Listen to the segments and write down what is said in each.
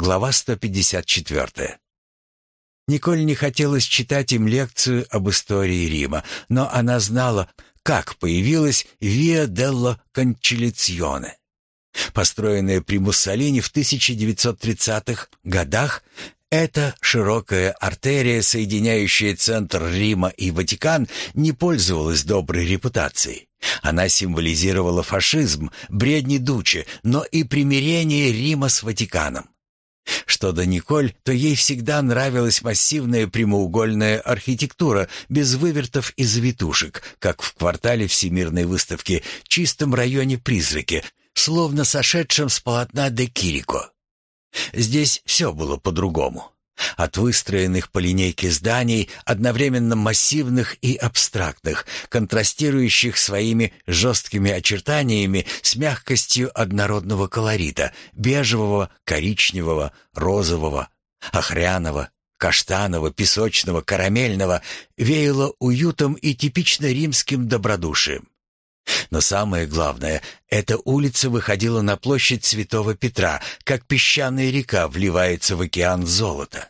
Глава 154. Николь не хотелось читать им лекцию об истории Рима, но она знала, как появилась Виа делла Кончилиционе. Построенная при Муссолини в 1930-х годах, эта широкая артерия, соединяющая центр Рима и Ватикан, не пользовалась доброй репутацией. Она символизировала фашизм, бредни Дуччи, но и примирение Рима с Ватиканом. Что до Николь, то ей всегда нравилась массивная прямоугольная архитектура без вывертов и завитушек, как в квартале Всемирной выставки, чистом районе Призраки, словно сошедшем с полотна де Кирико. Здесь все было по-другому. От выстроенных по линейке зданий, одновременно массивных и абстрактных, контрастирующих своими жесткими очертаниями с мягкостью однородного колорита, бежевого, коричневого, розового, охряного, каштанового, песочного, карамельного, веяло уютом и типично римским добродушием. Но самое главное, эта улица выходила на площадь Святого Петра, как песчаная река вливается в океан золота.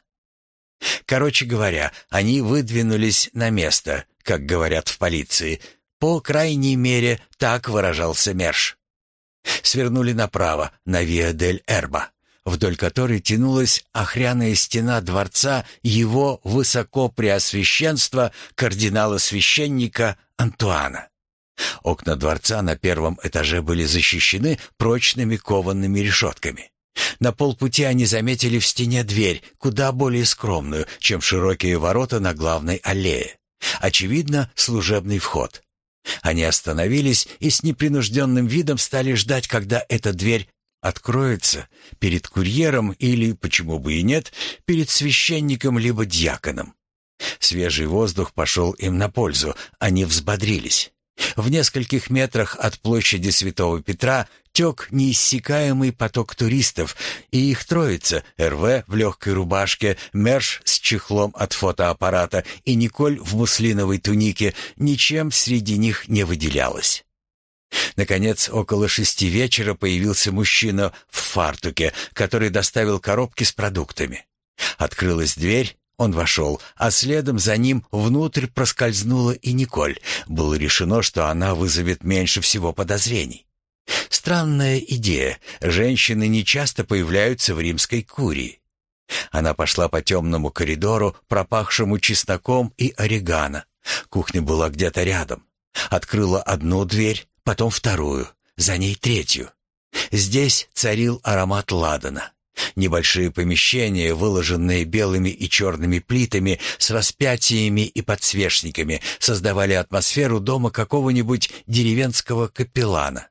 Короче говоря, они выдвинулись на место, как говорят в полиции. По крайней мере, так выражался Мерш. Свернули направо, на Виа-дель-Эрба, вдоль которой тянулась охряная стена дворца его высокопреосвященства кардинала-священника Антуана. Окна дворца на первом этаже были защищены прочными коваными решетками. На полпути они заметили в стене дверь, куда более скромную, чем широкие ворота на главной аллее. Очевидно, служебный вход. Они остановились и с непринужденным видом стали ждать, когда эта дверь откроется перед курьером или, почему бы и нет, перед священником либо дьяконом. Свежий воздух пошел им на пользу, они взбодрились. В нескольких метрах от площади Святого Петра тек неиссякаемый поток туристов, и их троица — РВ в легкой рубашке, Мерш с чехлом от фотоаппарата и Николь в муслиновой тунике — ничем среди них не выделялась. Наконец, около 6 вечера появился мужчина в фартуке, который доставил коробки с продуктами. Открылась дверь. Он вошел, а следом за ним внутрь проскользнула и Николь. Было решено, что она вызовет меньше всего подозрений. Странная идея. Женщины не часто появляются в римской курии. Она пошла по темному коридору, пропахшему чесноком и орегано. Кухня была где-то рядом. Открыла одну дверь, потом вторую, за ней третью. Здесь царил аромат ладана. Небольшие помещения, выложенные белыми и черными плитами с распятиями и подсвечниками, создавали атмосферу дома какого-нибудь деревенского капеллана.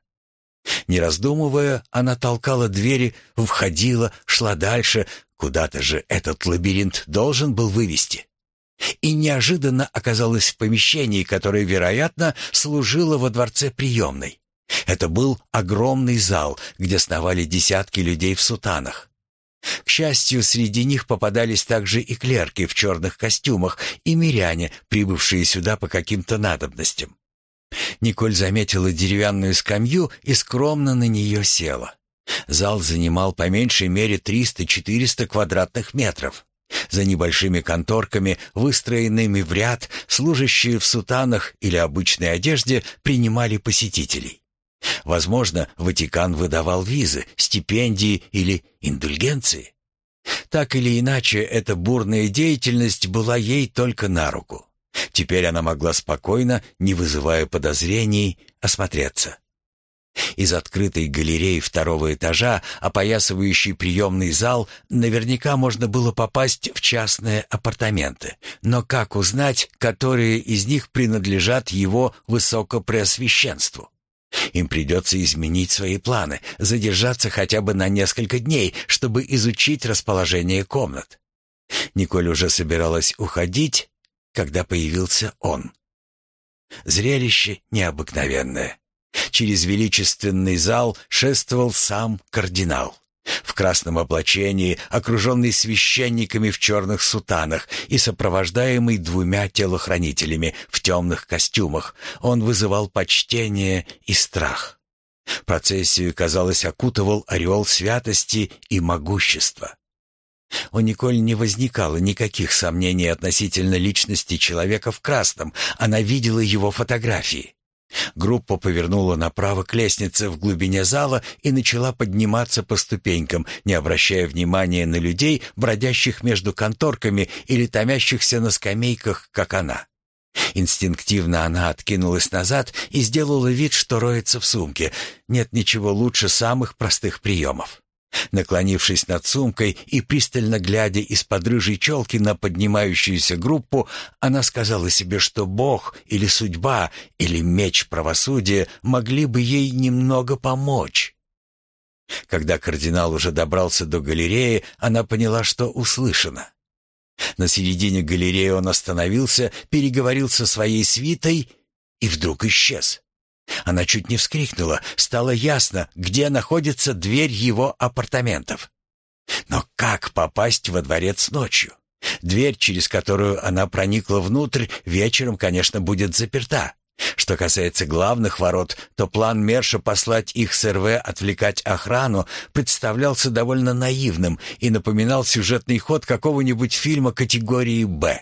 Не раздумывая, она толкала двери, входила, шла дальше. Куда-то же этот лабиринт должен был вывести. И неожиданно оказалась в помещении, которое, вероятно, служило во дворце приемной. Это был огромный зал, где сновали десятки людей в сутанах. К счастью, среди них попадались также и клерки в черных костюмах, и миряне, прибывшие сюда по каким-то надобностям. Николь заметила деревянную скамью и скромно на нее села. Зал занимал по меньшей мере 300-400 квадратных метров. За небольшими конторками, выстроенными в ряд, служащие в сутанах или обычной одежде принимали посетителей. Возможно, Ватикан выдавал визы, стипендии или индульгенции. Так или иначе, эта бурная деятельность была ей только на руку. Теперь она могла спокойно, не вызывая подозрений, осмотреться. Из открытой галереи второго этажа, опоясывающей приемный зал, наверняка можно было попасть в частные апартаменты. Но как узнать, которые из них принадлежат его высокопреосвященству? Им придется изменить свои планы, задержаться хотя бы на несколько дней, чтобы изучить расположение комнат. Николь уже собиралась уходить, когда появился он. Зрелище необыкновенное. Через величественный зал шествовал сам кардинал. В красном облачении, окруженный священниками в черных сутанах и сопровождаемый 2 телохранителями в темных костюмах, он вызывал почтение и страх. Процессию, казалось, окутывал ореол святости и могущества. У Николь не возникало никаких сомнений относительно личности человека в красном. Она видела его фотографии. Группа повернула направо к лестнице в глубине зала и начала подниматься по ступенькам, не обращая внимания на людей, бродящих между конторками или томящихся на скамейках, как она. Инстинктивно она откинулась назад и сделала вид, что роется в сумке. Нет ничего лучше самых простых приемов. Наклонившись над сумкой и пристально глядя из-под рыжей челки на поднимающуюся группу, она сказала себе, что Бог или судьба или меч правосудия могли бы ей немного помочь. Когда кардинал уже добрался до галереи, она поняла, что услышана. На середине галереи он остановился, переговорил со своей свитой и вдруг исчез. Она чуть не вскрикнула. Стало ясно, где находится дверь его апартаментов. Но как попасть во дворец ночью? Дверь, через которую она проникла внутрь, вечером, конечно, будет заперта. Что касается главных ворот, то план Мерша послать их с РВ отвлекать охрану представлялся довольно наивным и напоминал сюжетный ход какого-нибудь фильма категории «Б».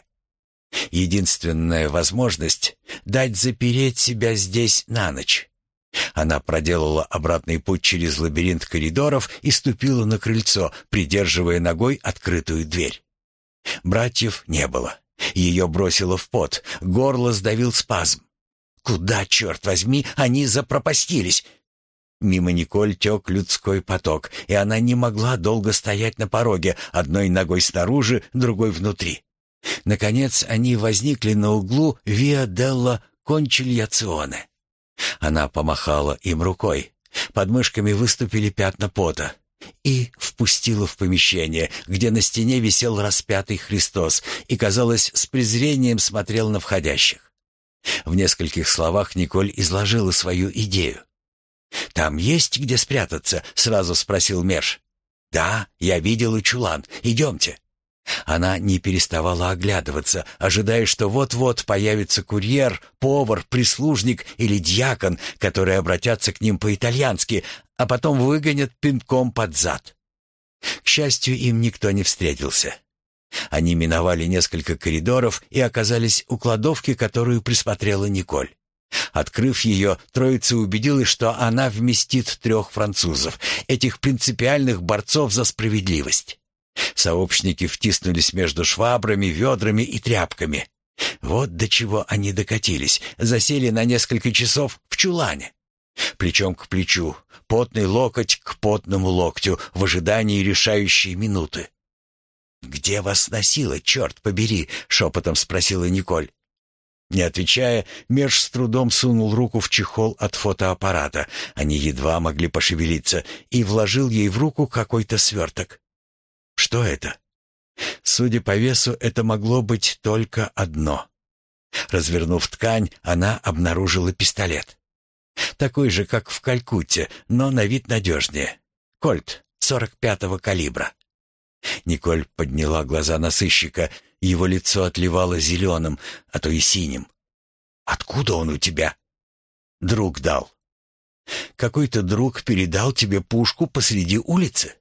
Единственная возможность — дать запереть себя здесь на ночь. Она проделала обратный путь через лабиринт коридоров и ступила на крыльцо, придерживая ногой открытую дверь. Братьев не было. Ее бросило в пот, горло сдавил спазм. Куда, черт возьми, они запропастились? Мимо Николь тек людской поток, и она не могла долго стоять на пороге, одной ногой снаружи, другой внутри. Наконец они возникли на углу Виа делла Кончильяционе. Она помахала им рукой. Под мышками выступили пятна пота. И впустила в помещение, где на стене висел распятый Христос и, казалось, с презрением смотрел на входящих. В нескольких словах Николь изложила свою идею. «Там есть где спрятаться?» — сразу спросил Мерш. «Да, я видел и чулан. Идемте». Она не переставала оглядываться, ожидая, что вот-вот появится курьер, повар, прислужник или дьякон, которые обратятся к ним по-итальянски, а потом выгонят пинком под зад. К счастью, им никто не встретился. Они миновали несколько коридоров и оказались у кладовки, которую присмотрела Николь. Открыв ее, троица убедилась, что она вместит 3 французов, этих принципиальных борцов за справедливость. Сообщники втиснулись между швабрами, ведрами и тряпками. Вот до чего они докатились, засели на несколько часов в чулане. Плечом к плечу, потный локоть к потному локтю в ожидании решающей минуты. «Где вас носило, черт побери?» — шепотом спросила Николь. Не отвечая, Мерш с трудом сунул руку в чехол от фотоаппарата, они едва могли пошевелиться, и вложил ей в руку какой-то сверток. Что это? Судя по весу, это могло быть только одно. Развернув ткань, она обнаружила пистолет. Такой же, как в Калькутте, но на вид надежнее. Кольт 45-го калибра. Николь подняла глаза на сыщика, его лицо отливало зеленым, а то и синим. «Откуда он у тебя?» «Друг дал». «Какой-то друг передал тебе пушку посреди улицы?»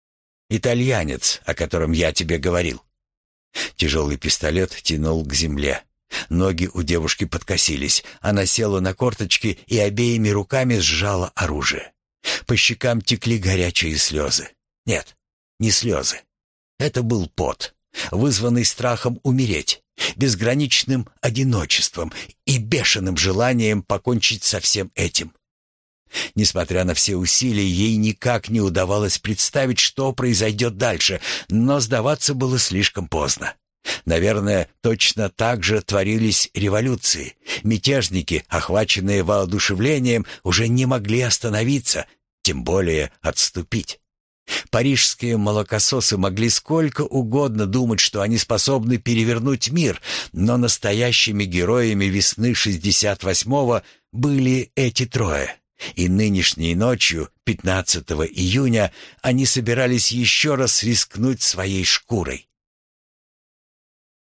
«Итальянец, о котором я тебе говорил». Тяжелый пистолет тянул к земле. Ноги у девушки подкосились. Она села на корточки и обеими руками сжала оружие. По щекам текли горячие слезы. Нет, не слезы. Это был пот, вызванный страхом умереть, безграничным одиночеством и бешеным желанием покончить со всем этим. Несмотря на все усилия, ей никак не удавалось представить, что произойдет дальше, но сдаваться было слишком поздно. Наверное, точно так же творились революции. Мятежники, охваченные воодушевлением, уже не могли остановиться, тем более отступить. Парижские молокососы могли сколько угодно думать, что они способны перевернуть мир, но настоящими героями весны 68-го были эти трое. И нынешней ночью, 15 июня, они собирались еще раз рискнуть своей шкурой.